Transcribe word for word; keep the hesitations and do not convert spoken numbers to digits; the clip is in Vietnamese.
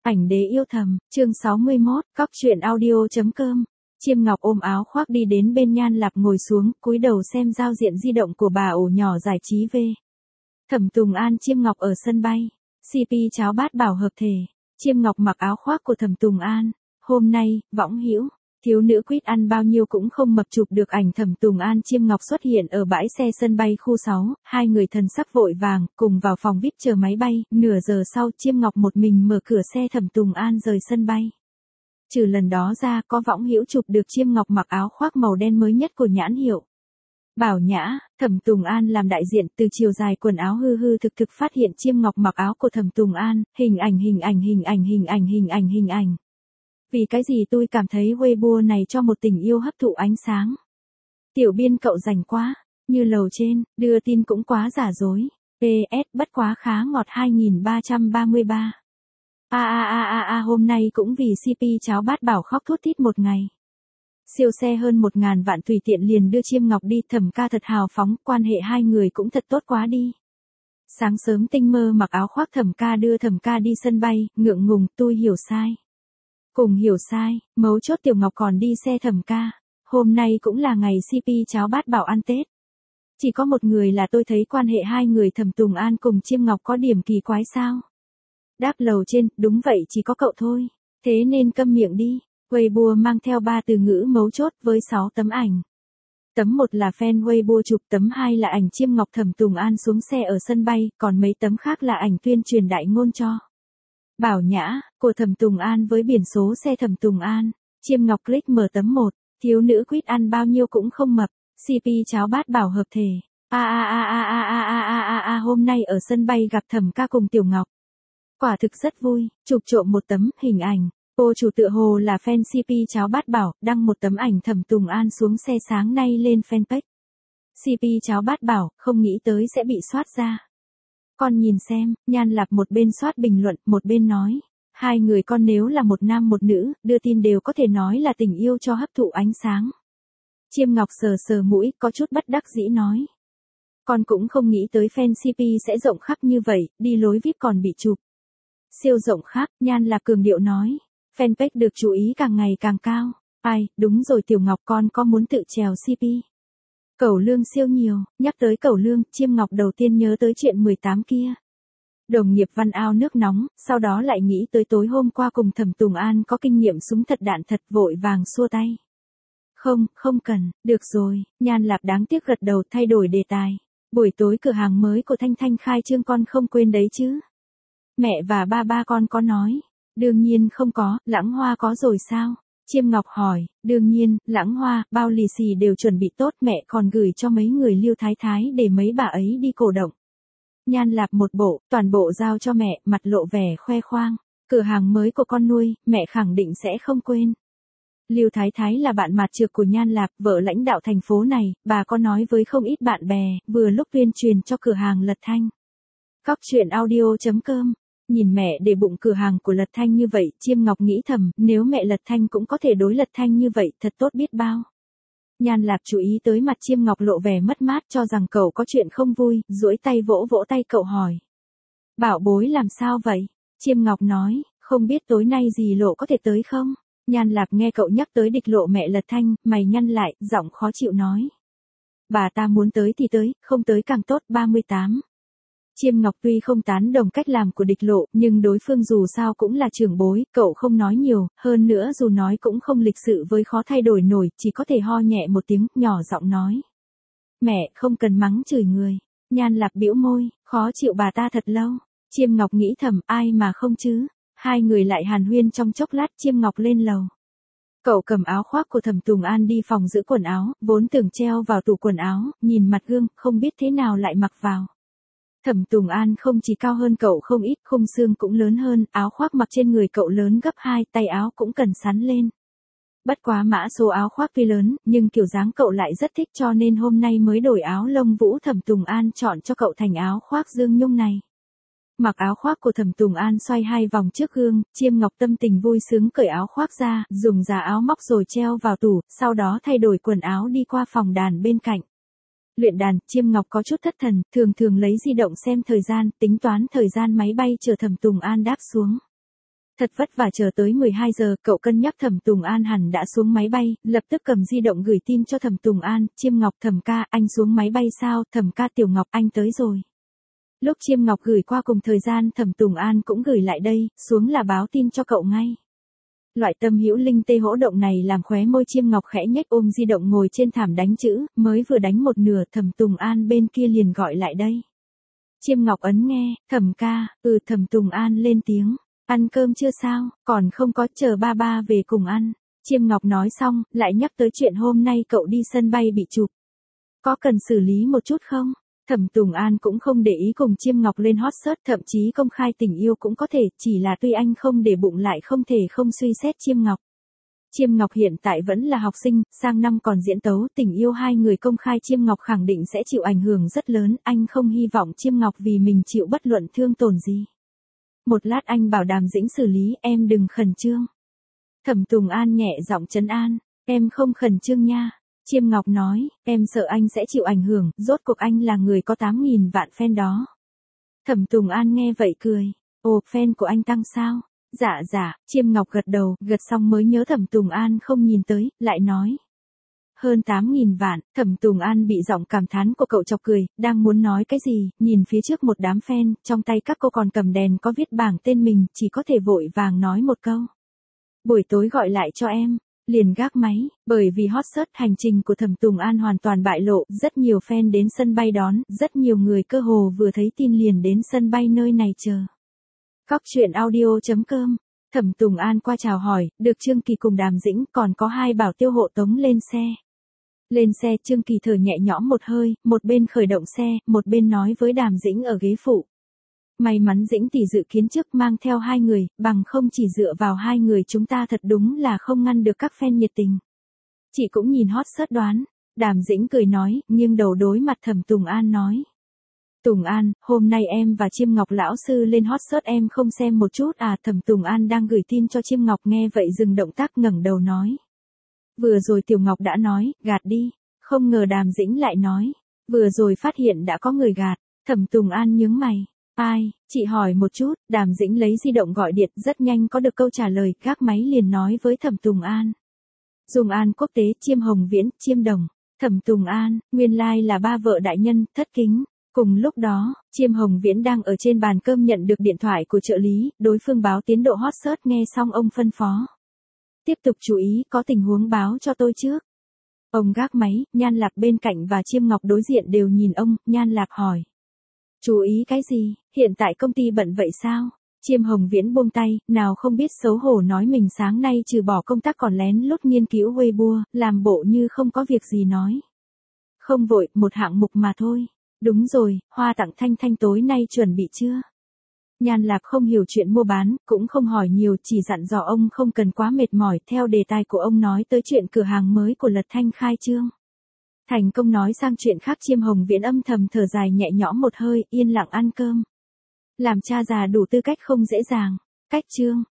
Ảnh đế yêu thầm, chương sáu mươi mốt, cóc truyện audio.com. Chiêm Ngọc ôm áo khoác đi đến bên Nhan Lạp ngồi xuống, cúi đầu xem giao diện di động của bà ổ nhỏ giải trí về. Thẩm Tùng An Chiêm Ngọc ở sân bay. xê pê cháo bát bảo hợp thể. Chiêm Ngọc mặc áo khoác của Thẩm Tùng An. Hôm nay, võng hữu, thiếu nữ quýt ăn bao nhiêu cũng không mập chụp được ảnh Thẩm Tùng An Chiêm Ngọc xuất hiện ở bãi xe sân bay khu sáu, hai người thần sắc vội vàng, cùng vào phòng vê i pê chờ máy bay, nửa giờ sau Chiêm Ngọc một mình mở cửa xe Thẩm Tùng An rời sân bay. Trừ lần đó ra, có võng hữu chụp được Chiêm Ngọc mặc áo khoác màu đen mới nhất của nhãn hiệu Bảo Nhã. Thẩm Tùng An làm đại diện, từ chiều dài quần áo hư hư thực thực phát hiện Chiêm Ngọc mặc áo của Thẩm Tùng An, hình ảnh hình ảnh hình ảnh hình ảnh hình ảnh hình ảnh. Vì cái gì tôi cảm thấy Weibo này cho một tình yêu hấp thụ ánh sáng. Tiểu biên cậu rành quá, như lầu trên, đưa tin cũng quá giả dối. pê ét bất quá khá ngọt hai nghìn ba trăm ba mươi ba. A a a a a hôm nay cũng vì xê pê cháo bát bảo khóc thút thít một ngày. Siêu xe hơn một ngàn vạn tùy tiện liền đưa Chiêm Ngọc đi, Thẩm ca thật hào phóng, quan hệ hai người cũng thật tốt quá đi. Sáng sớm tinh mơ mặc áo khoác Thẩm ca đưa Thẩm ca đi sân bay, ngượng ngùng, tôi hiểu sai. Cùng hiểu sai, mấu chốt Tiểu Ngọc còn đi xe Thẩm ca. Hôm nay cũng là ngày xê pê cháo bát bảo ăn Tết. Chỉ có một người là tôi thấy quan hệ hai người Thẩm Tùng An cùng Chiêm Ngọc có điểm kỳ quái sao. Đáp lầu trên, đúng vậy chỉ có cậu thôi. Thế nên câm miệng đi. Weibo mang theo ba từ ngữ mấu chốt với sáu tấm ảnh. Tấm một là fan Weibo chụp, tấm hai là ảnh Chiêm Ngọc Thẩm Tùng An xuống xe ở sân bay, còn mấy tấm khác là ảnh tuyên truyền đại ngôn cho Bảo Nhã, của Thẩm Tùng An với biển số xe Thẩm Tùng An. Chiêm Ngọc click mở tấm một, thiếu nữ quýt ăn bao nhiêu cũng không mập, xê pê cháo bát bảo hợp thể. A a a a a a a a a a hôm nay ở sân bay gặp Thẩm ca cùng Tiểu Ngọc. Quả thực rất vui, chụp trộm một tấm hình ảnh. Cô chủ tựa hồ là fan xê pê cháo bát bảo, đăng một tấm ảnh Thẩm Tùng An xuống xe sáng nay lên fanpage. xê pê cháo bát bảo, không nghĩ tới sẽ bị soát ra. Con nhìn xem, Nhan Lạp một bên soát bình luận, một bên nói. Hai người con nếu là một nam một nữ, đưa tin đều có thể nói là tình yêu cho hấp thụ ánh sáng. Chiêm Ngọc sờ sờ mũi, có chút bất đắc dĩ nói. Con cũng không nghĩ tới fan xê pê sẽ rộng khắp như vậy, đi lối vê i pê còn bị chụp. Siêu rộng khắp, Nhan Lạp cường điệu nói. Fanpage được chú ý càng ngày càng cao. Ai, đúng rồi Tiểu Ngọc con có muốn tự trèo xê pê. Cẩu lương siêu nhiều, nhắc tới cẩu lương, Chiêm Ngọc đầu tiên nhớ tới chuyện mười tám kia. Đồng nghiệp văn ao nước nóng, sau đó lại nghĩ tới tối hôm qua cùng Thẩm Tùng An có kinh nghiệm súng thật đạn thật, vội vàng xua tay. Không, không cần, được rồi, Nhan Lạp đáng tiếc gật đầu, thay đổi đề tài. Buổi tối cửa hàng mới của Thanh Thanh khai trương con không quên đấy chứ. Mẹ và ba ba con có nói. Đương nhiên không có, Lãng Hoa có rồi sao? Chiêm Ngọc hỏi, đương nhiên, Lãng Hoa, bao lì xì đều chuẩn bị tốt, mẹ còn gửi cho mấy người Lưu Thái Thái để mấy bà ấy đi cổ động. Nhan Lạp một bộ, toàn bộ giao cho mẹ, mặt lộ vẻ khoe khoang. Cửa hàng mới của con nuôi, mẹ khẳng định sẽ không quên. Lưu Thái Thái là bạn mạt trược của Nhan Lạp, vợ lãnh đạo thành phố này, bà có nói với không ít bạn bè, vừa lúc tuyên truyền cho cửa hàng Lật Thanh. Cóc truyện audio.com. Nhìn mẹ để bụng cửa hàng của Lật Thanh như vậy, Chiêm Ngọc nghĩ thầm, nếu mẹ Lật Thanh cũng có thể đối Lật Thanh như vậy, thật tốt biết bao. Nhan Lạp chú ý tới mặt Chiêm Ngọc lộ vẻ mất mát, cho rằng cậu có chuyện không vui, duỗi tay vỗ vỗ tay cậu hỏi. Bảo bối làm sao vậy? Chiêm Ngọc nói, không biết tối nay dì Lộ có thể tới không? Nhan Lạp nghe cậu nhắc tới địch lộ mẹ Lật Thanh, mày nhăn lại, giọng khó chịu nói. Bà ta muốn tới thì tới, không tới càng tốt. Ba mươi tám. Chiêm Ngọc tuy không tán đồng cách làm của địch lộ, nhưng đối phương dù sao cũng là trưởng bối, cậu không nói nhiều, hơn nữa dù nói cũng không lịch sự với khó thay đổi nổi, chỉ có thể ho nhẹ một tiếng, nhỏ giọng nói. Mẹ, không cần mắng chửi người. Nhan Lạp bĩu môi, khó chịu bà ta thật lâu. Chiêm Ngọc nghĩ thầm, ai mà không chứ. Hai người lại hàn huyên trong chốc lát, Chiêm Ngọc lên lầu. Cậu cầm áo khoác của Thẩm Tùng An đi phòng giữ quần áo, vốn tưởng treo vào tủ quần áo, nhìn mặt gương, không biết thế nào lại mặc vào. Thẩm Tùng An không chỉ cao hơn cậu không ít, khung xương cũng lớn hơn, áo khoác mặc trên người cậu lớn gấp hai, tay áo cũng cần sắn lên. Bất quá mã số áo khoác tuy lớn, nhưng kiểu dáng cậu lại rất thích cho nên hôm nay mới đổi áo lông vũ Thẩm Tùng An chọn cho cậu thành áo khoác Dương Nhung này. Mặc áo khoác của Thẩm Tùng An xoay hai vòng trước gương, Chiêm Ngọc tâm tình vui sướng cởi áo khoác ra, dùng giá áo móc rồi treo vào tủ, sau đó thay đổi quần áo đi qua phòng đàn bên cạnh. Luyện đàn, Chiêm Ngọc có chút thất thần, thường thường lấy di động xem thời gian, tính toán thời gian máy bay chờ Thẩm Tùng An đáp xuống. Thật vất vả chờ tới mười hai giờ, cậu cân nhắc Thẩm Tùng An hẳn đã xuống máy bay, lập tức cầm di động gửi tin cho Thẩm Tùng An, Chiêm Ngọc Thẩm ca, anh xuống máy bay sao, Thẩm ca Tiểu Ngọc anh tới rồi. Lúc Chiêm Ngọc gửi qua cùng thời gian Thẩm Tùng An cũng gửi lại đây, xuống là báo tin cho cậu ngay. Loại tâm hữu linh tê hỗ động này làm khóe môi Chiêm Ngọc khẽ nhếch ôm di động ngồi trên thảm đánh chữ, mới vừa đánh một nửa Thẩm Tùng An bên kia liền gọi lại đây. Chiêm Ngọc ấn nghe, Thẩm ca, ừ Thẩm Tùng An lên tiếng. Ăn cơm chưa sao, còn không có, chờ ba ba về cùng ăn. Chiêm Ngọc nói xong, lại nhắc tới chuyện hôm nay cậu đi sân bay bị chụp. Có cần xử lý một chút không? Thẩm Tùng An cũng không để ý cùng Chiêm Ngọc lên hot search, thậm chí công khai tình yêu cũng có thể, chỉ là tuy anh không để bụng lại không thể không suy xét Chiêm Ngọc. Chiêm Ngọc hiện tại vẫn là học sinh, sang năm còn diễn tấu, tình yêu hai người công khai Chiêm Ngọc khẳng định sẽ chịu ảnh hưởng rất lớn, anh không hy vọng Chiêm Ngọc vì mình chịu bất luận thương tổn gì. Một lát anh bảo Đàm Dĩnh xử lý, em đừng khẩn trương. Thẩm Tùng An nhẹ giọng trấn an, em không khẩn trương nha. Chiêm Ngọc nói, em sợ anh sẽ chịu ảnh hưởng, rốt cuộc anh là người có tám nghìn vạn fan đó. Thẩm Tùng An nghe vậy cười, ồ, fan của anh tăng sao? Dạ dạ, Chiêm Ngọc gật đầu, gật xong mới nhớ Thẩm Tùng An không nhìn tới, lại nói. Hơn tám nghìn vạn, Thẩm Tùng An bị giọng cảm thán của cậu chọc cười, đang muốn nói cái gì, nhìn phía trước một đám fan, trong tay các cô còn cầm đèn có viết bảng tên mình, chỉ có thể vội vàng nói một câu. Buổi tối gọi lại cho em, liền gác máy, bởi vì hot search hành trình của Thẩm Tùng An hoàn toàn bại lộ, rất nhiều fan đến sân bay đón, rất nhiều người cơ hồ vừa thấy tin liền đến sân bay nơi này chờ. Cóc truyện audio chấm com. Thẩm Tùng An qua chào hỏi, được Trương Kỳ cùng Đàm Dĩnh, còn có hai bảo tiêu hộ tống lên xe. Lên xe Trương Kỳ thở nhẹ nhõm một hơi, một bên khởi động xe, một bên nói với Đàm Dĩnh ở ghế phụ. May mắn Dĩnh tỷ dự kiến trước mang theo hai người, bằng không chỉ dựa vào hai người chúng ta thật đúng là không ngăn được các fan nhiệt tình. Chị cũng nhìn hot search đoán, Đàm Dĩnh cười nói, nghiêng đầu đối mặt Thẩm Tùng An nói. Tùng An, hôm nay em và Chiêm Ngọc lão sư lên hot search em không xem một chút à? Thẩm Tùng An đang gửi tin cho Chiêm Ngọc nghe vậy dừng động tác ngẩng đầu nói. Vừa rồi Tiểu Ngọc đã nói, gạt đi, không ngờ Đàm Dĩnh lại nói, vừa rồi phát hiện đã có người gạt, Thẩm Tùng An nhướng mày, ai, chị hỏi một chút, Đàm Dĩnh lấy di động gọi điện, rất nhanh có được câu trả lời, gác máy liền nói với Thẩm Tùng An. Dung An Quốc tế, Chiêm Hồng Viễn, Chiêm Đồng, Thẩm Tùng An, nguyên lai like là ba vợ đại nhân, thất kính. Cùng lúc đó, Chiêm Hồng Viễn đang ở trên bàn cơm nhận được điện thoại của trợ lý, đối phương báo tiến độ hot search nghe xong ông phân phó. Tiếp tục chú ý, có tình huống báo cho tôi trước. Ông gác máy, Nhan Lạp bên cạnh và Chiêm Ngọc đối diện đều nhìn ông, Nhan Lạp hỏi. Chú ý cái gì, hiện tại công ty bận vậy sao? Chiêm Hồng Viễn buông tay, nào không biết xấu hổ nói mình sáng nay trừ bỏ công tác còn lén lút nghiên cứu Weibo, làm bộ như không có việc gì nói. Không vội, một hạng mục mà thôi. Đúng rồi, hoa tặng Thanh Thanh tối nay chuẩn bị chưa? Nhan Lạp không hiểu chuyện mua bán, cũng không hỏi nhiều, chỉ dặn dò ông không cần quá mệt mỏi, theo đề tài của ông nói tới chuyện cửa hàng mới của Lật Thanh khai trương. Thành công nói sang chuyện khác Chiêm Hồng Viễn âm thầm thở dài nhẹ nhõm một hơi, yên lặng ăn cơm. Làm cha già đủ tư cách không dễ dàng. Cách chương,